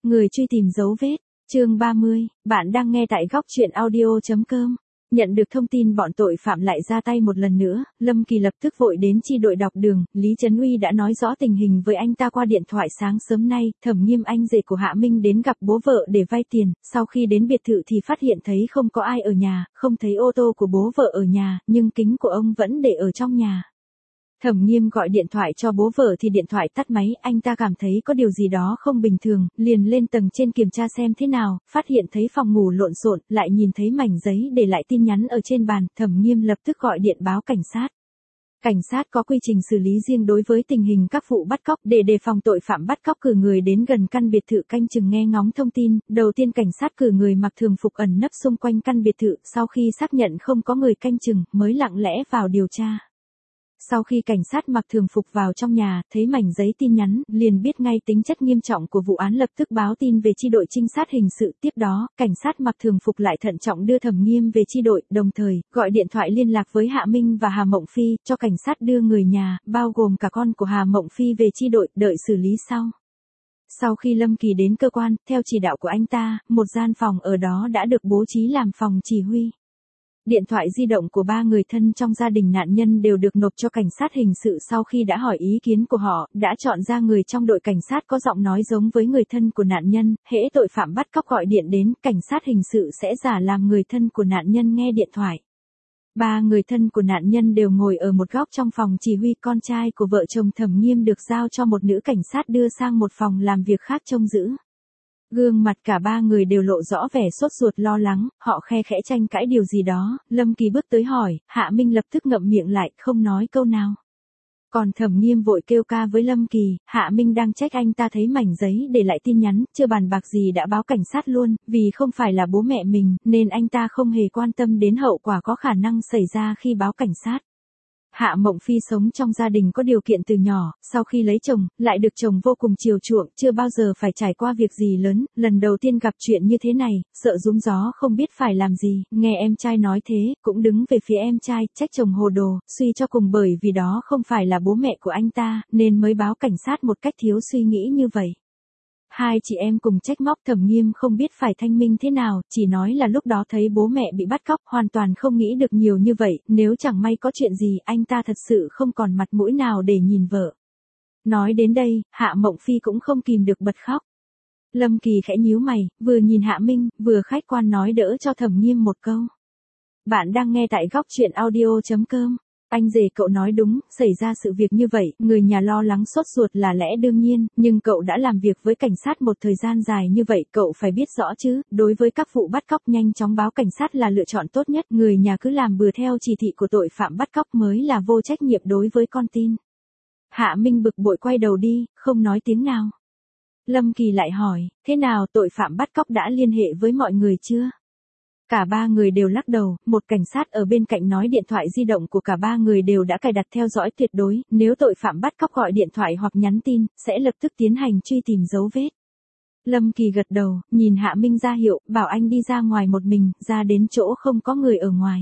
Người truy tìm dấu vết, chương 30, bạn đang nghe tại góc truyện audio.com. Nhận được thông tin bọn tội phạm lại ra tay một lần nữa, Lâm Kỳ lập tức vội đến chi đội đọc đường, Lý Trấn Uy đã nói rõ tình hình với anh ta qua điện thoại sáng sớm nay, Thẩm Nghiêm anh rể của Hạ Minh đến gặp bố vợ để vay tiền, sau khi đến biệt thự thì phát hiện thấy không có ai ở nhà, không thấy ô tô của bố vợ ở nhà, nhưng kính của ông vẫn để ở trong nhà. Thẩm Nghiêm gọi điện thoại cho bố vợ thì điện thoại tắt máy, anh ta cảm thấy có điều gì đó không bình thường, liền lên tầng trên kiểm tra xem thế nào, phát hiện thấy phòng ngủ lộn xộn, lại nhìn thấy mảnh giấy để lại tin nhắn ở trên bàn, Thẩm Nghiêm lập tức gọi điện báo cảnh sát. Cảnh sát có quy trình xử lý riêng đối với tình hình các vụ bắt cóc để đề phòng tội phạm bắt cóc, cử người đến gần căn biệt thự canh chừng nghe ngóng thông tin, đầu tiên cảnh sát cử người mặc thường phục ẩn nấp xung quanh căn biệt thự, sau khi xác nhận không có người canh chừng, mới lặng lẽ vào điều tra. Sau khi cảnh sát mặc thường phục vào trong nhà, thấy mảnh giấy tin nhắn, liền biết ngay tính chất nghiêm trọng của vụ án, lập tức báo tin về chi đội trinh sát hình sự. Tiếp đó, cảnh sát mặc thường phục lại thận trọng đưa Thẩm Nghiêm về chi đội, đồng thời, gọi điện thoại liên lạc với Hạ Minh và Hà Mộng Phi, cho cảnh sát đưa người nhà, bao gồm cả con của Hà Mộng Phi về chi đội, đợi xử lý sau. Sau khi Lâm Kỳ đến cơ quan, theo chỉ đạo của anh ta, một gian phòng ở đó đã được bố trí làm phòng chỉ huy. Điện thoại di động của 3 người thân trong gia đình nạn nhân đều được nộp cho cảnh sát hình sự. Sau khi đã hỏi ý kiến của họ, đã chọn ra người trong đội cảnh sát có giọng nói giống với người thân của nạn nhân, hễ tội phạm bắt cóc gọi điện đến, cảnh sát hình sự sẽ giả làm người thân của nạn nhân nghe điện thoại. 3 người thân của nạn nhân đều ngồi ở một góc trong phòng chỉ huy, con trai của vợ chồng Thẩm Nghiêm được giao cho một nữ cảnh sát đưa sang một phòng làm việc khác trông giữ. Gương mặt cả 3 người đều lộ rõ vẻ sốt ruột lo lắng, họ khe khẽ tranh cãi điều gì đó, Lâm Kỳ bước tới hỏi, Hạ Minh lập tức ngậm miệng lại, không nói câu nào. Còn Thẩm Nghiêm vội kêu ca với Lâm Kỳ, Hạ Minh đang trách anh ta thấy mảnh giấy để lại tin nhắn, chưa bàn bạc gì đã báo cảnh sát luôn, vì không phải là bố mẹ mình, nên anh ta không hề quan tâm đến hậu quả có khả năng xảy ra khi báo cảnh sát. Hạ Mộng Phi sống trong gia đình có điều kiện từ nhỏ, sau khi lấy chồng, lại được chồng vô cùng chiều chuộng, chưa bao giờ phải trải qua việc gì lớn, lần đầu tiên gặp chuyện như thế này, sợ rúm gió không biết phải làm gì, nghe em trai nói thế, cũng đứng về phía em trai, trách chồng hồ đồ, suy cho cùng bởi vì đó không phải là bố mẹ của anh ta, nên mới báo cảnh sát một cách thiếu suy nghĩ như vậy. Hai chị em cùng trách móc, Thẩm Nghiêm không biết phải thanh minh thế nào, chỉ nói là lúc đó thấy bố mẹ bị bắt cóc, hoàn toàn không nghĩ được nhiều như vậy, nếu chẳng may có chuyện gì, anh ta thật sự không còn mặt mũi nào để nhìn vợ. Nói đến đây, Hạ Mộng Phi cũng không kìm được bật khóc. Lâm Kỳ khẽ nhíu mày, vừa nhìn Hạ Minh, vừa khách quan nói đỡ cho Thẩm Nghiêm một câu. Bạn đang nghe tại góc truyện audio.com. Anh rể cậu nói đúng, xảy ra sự việc như vậy, người nhà lo lắng sốt ruột là lẽ đương nhiên, nhưng cậu đã làm việc với cảnh sát một thời gian dài như vậy, cậu phải biết rõ chứ, đối với các vụ bắt cóc nhanh chóng báo cảnh sát là lựa chọn tốt nhất, người nhà cứ làm bừa theo chỉ thị của tội phạm bắt cóc mới là vô trách nhiệm đối với con tin. Hạ Minh bực bội quay đầu đi, không nói tiếng nào. Lâm Kỳ lại hỏi, thế nào, tội phạm bắt cóc đã liên hệ với mọi người chưa? Cả 3 người đều lắc đầu, một cảnh sát ở bên cạnh nói điện thoại di động của cả 3 người đều đã cài đặt theo dõi tuyệt đối, nếu tội phạm bắt cóc gọi điện thoại hoặc nhắn tin, sẽ lập tức tiến hành truy tìm dấu vết. Lâm Kỳ gật đầu, nhìn Hạ Minh ra hiệu, bảo anh đi ra ngoài một mình, ra đến chỗ không có người ở ngoài.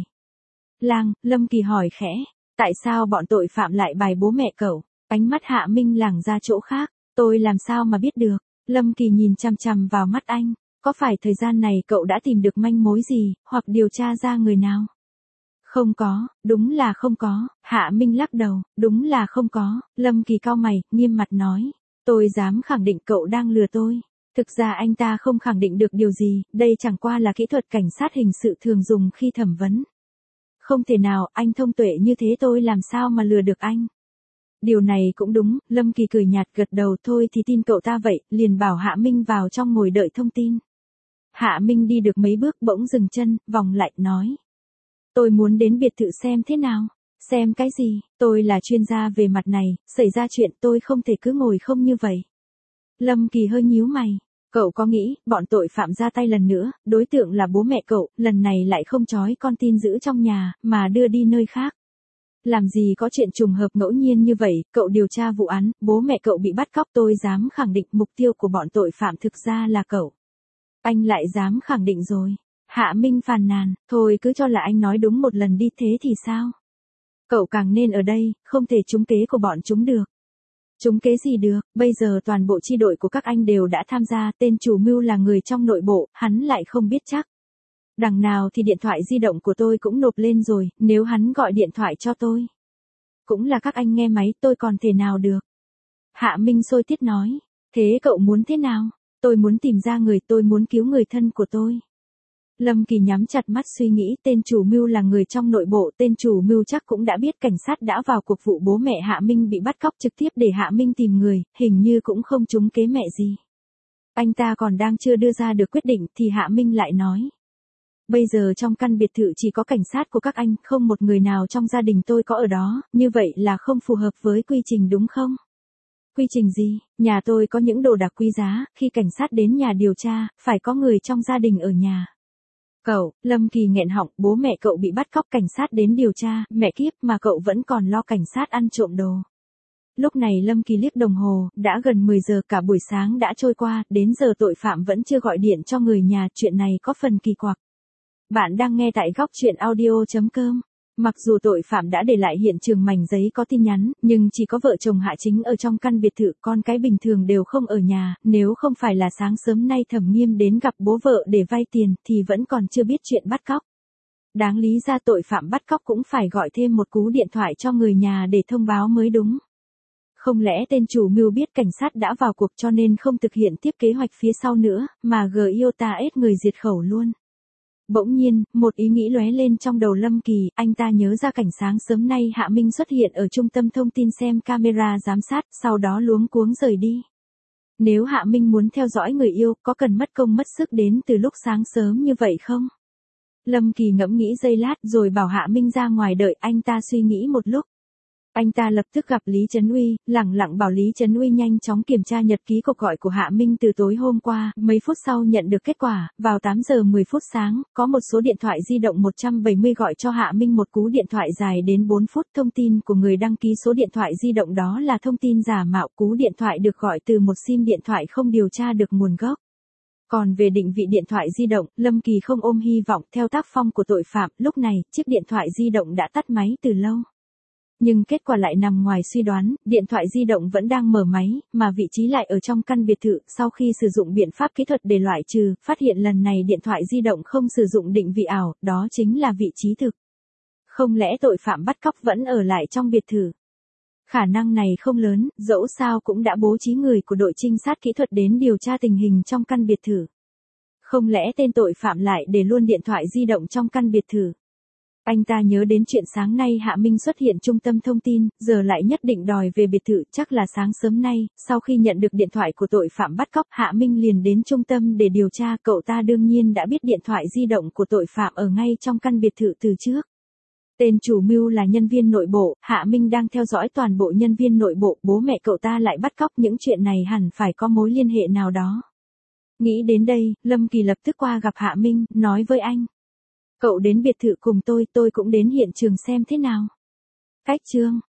Lâm Kỳ hỏi khẽ, tại sao bọn tội phạm lại bài bố mẹ cậu? Ánh mắt Hạ Minh lảng ra chỗ khác, tôi làm sao mà biết được? Lâm Kỳ nhìn chằm chằm vào mắt anh. Có phải thời gian này cậu đã tìm được manh mối gì, hoặc điều tra ra người nào? Không có, đúng là không có. Hạ Minh lắc đầu, đúng là không có. Lâm Kỳ cau mày, nghiêm mặt nói. Tôi dám khẳng định cậu đang lừa tôi. Thực ra anh ta không khẳng định được điều gì, đây chẳng qua là kỹ thuật cảnh sát hình sự thường dùng khi thẩm vấn. Không thể nào, anh thông tuệ như thế tôi làm sao mà lừa được anh? Điều này cũng đúng, Lâm Kỳ cười nhạt gật đầu, thôi thì tin cậu ta vậy, liền bảo Hạ Minh vào trong ngồi đợi thông tin. Hạ Minh đi được mấy bước bỗng dừng chân, vòng lại, nói. Tôi muốn đến biệt thự xem thế nào. Xem cái gì, tôi là chuyên gia về mặt này, xảy ra chuyện tôi không thể cứ ngồi không như vậy. Lâm Kỳ hơi nhíu mày. Cậu có nghĩ, bọn tội phạm ra tay lần nữa, đối tượng là bố mẹ cậu, lần này lại không trói con tin giữ trong nhà, mà đưa đi nơi khác. Làm gì có chuyện trùng hợp ngẫu nhiên như vậy, cậu điều tra vụ án, bố mẹ cậu bị bắt cóc, tôi dám khẳng định mục tiêu của bọn tội phạm thực ra là cậu. Anh lại dám khẳng định rồi. Hạ Minh phàn nàn, thôi cứ cho là anh nói đúng một lần đi, thế thì sao? Cậu càng nên ở đây, không thể trúng kế của bọn chúng được. Trúng kế gì được, bây giờ toàn bộ chi đội của các anh đều đã tham gia, tên chủ mưu là người trong nội bộ, hắn lại không biết chắc. Đằng nào thì điện thoại di động của tôi cũng nộp lên rồi, nếu hắn gọi điện thoại cho tôi. Cũng là các anh nghe máy, tôi còn thể nào được. Hạ Minh sôi tiết nói, thế cậu muốn thế nào? Tôi muốn tìm ra người, tôi muốn cứu người thân của tôi. Lâm Kỳ nhắm chặt mắt suy nghĩ, tên chủ mưu là người trong nội bộ, tên chủ mưu chắc cũng đã biết cảnh sát đã vào cuộc vụ bố mẹ Hạ Minh bị bắt cóc trực tiếp để Hạ Minh tìm người, hình như cũng không trúng kế mẹ gì. Anh ta còn đang chưa đưa ra được quyết định thì Hạ Minh lại nói. Bây giờ trong căn biệt thự chỉ có cảnh sát của các anh, không một người nào trong gia đình tôi có ở đó, như vậy là không phù hợp với quy trình đúng không? Quy trình gì? Nhà tôi có những đồ đạc quý giá, khi cảnh sát đến nhà điều tra, phải có người trong gia đình ở nhà. Cậu, Lâm Kỳ nghẹn họng, bố mẹ cậu bị bắt cóc, cảnh sát đến điều tra, mẹ kiếp mà cậu vẫn còn lo cảnh sát ăn trộm đồ. Lúc này Lâm Kỳ liếc đồng hồ, đã gần 10 giờ, cả buổi sáng đã trôi qua, đến giờ tội phạm vẫn chưa gọi điện cho người nhà, chuyện này có phần kỳ quặc. Bạn đang nghe tại góc truyện audio.com. Mặc dù tội phạm đã để lại hiện trường mảnh giấy có tin nhắn, nhưng chỉ có vợ chồng Hạ Chính ở trong căn biệt thự, con cái bình thường đều không ở nhà, nếu không phải là sáng sớm nay Thẩm Nghiêm đến gặp bố vợ để vay tiền, thì vẫn còn chưa biết chuyện bắt cóc. Đáng lý ra tội phạm bắt cóc cũng phải gọi thêm một cú điện thoại cho người nhà để thông báo mới đúng. Không lẽ tên chủ mưu biết cảnh sát đã vào cuộc cho nên không thực hiện tiếp kế hoạch phía sau nữa, mà Giota ép người diệt khẩu luôn. Bỗng nhiên, một ý nghĩ lóe lên trong đầu Lâm Kỳ, anh ta nhớ ra cảnh sáng sớm nay Hạ Minh xuất hiện ở trung tâm thông tin xem camera giám sát, sau đó luống cuống rời đi. Nếu Hạ Minh muốn theo dõi người yêu, có cần mất công mất sức đến từ lúc sáng sớm như vậy không? Lâm Kỳ ngẫm nghĩ giây lát rồi bảo Hạ Minh ra ngoài đợi, anh ta suy nghĩ một lúc. Anh ta lập tức gặp Lý Trấn Uy, lẳng lặng bảo Lý Trấn Uy nhanh chóng kiểm tra nhật ký cuộc gọi của Hạ Minh từ tối hôm qua, mấy phút sau nhận được kết quả, vào 8 giờ 10 phút sáng, có một số điện thoại di động 170 gọi cho Hạ Minh một cú điện thoại dài đến 4 phút, thông tin của người đăng ký số điện thoại di động đó là thông tin giả mạo, cú điện thoại được gọi từ một sim điện thoại không điều tra được nguồn gốc. Còn về định vị điện thoại di động, Lâm Kỳ không ôm hy vọng, theo tác phong của tội phạm, lúc này, chiếc điện thoại di động đã tắt máy từ lâu. Nhưng kết quả lại nằm ngoài suy đoán, điện thoại di động vẫn đang mở máy, mà vị trí lại ở trong căn biệt thự, sau khi sử dụng biện pháp kỹ thuật để loại trừ, phát hiện lần này điện thoại di động không sử dụng định vị ảo, đó chính là vị trí thực. Không lẽ tội phạm bắt cóc vẫn ở lại trong biệt thự? Khả năng này không lớn, dẫu sao cũng đã bố trí người của đội trinh sát kỹ thuật đến điều tra tình hình trong căn biệt thự. Không lẽ tên tội phạm lại để luôn điện thoại di động trong căn biệt thự? Anh ta nhớ đến chuyện sáng nay Hạ Minh xuất hiện trung tâm thông tin, giờ lại nhất định đòi về biệt thự, chắc là sáng sớm nay, sau khi nhận được điện thoại của tội phạm bắt cóc, Hạ Minh liền đến trung tâm để điều tra, cậu ta đương nhiên đã biết điện thoại di động của tội phạm ở ngay trong căn biệt thự từ trước. Tên chủ mưu là nhân viên nội bộ, Hạ Minh đang theo dõi toàn bộ nhân viên nội bộ, bố mẹ cậu ta lại bắt cóc, những chuyện này hẳn phải có mối liên hệ nào đó. Nghĩ đến đây, Lâm Kỳ lập tức qua gặp Hạ Minh, nói với anh. Cậu đến biệt thự cùng tôi cũng đến hiện trường xem thế nào. Cách chương.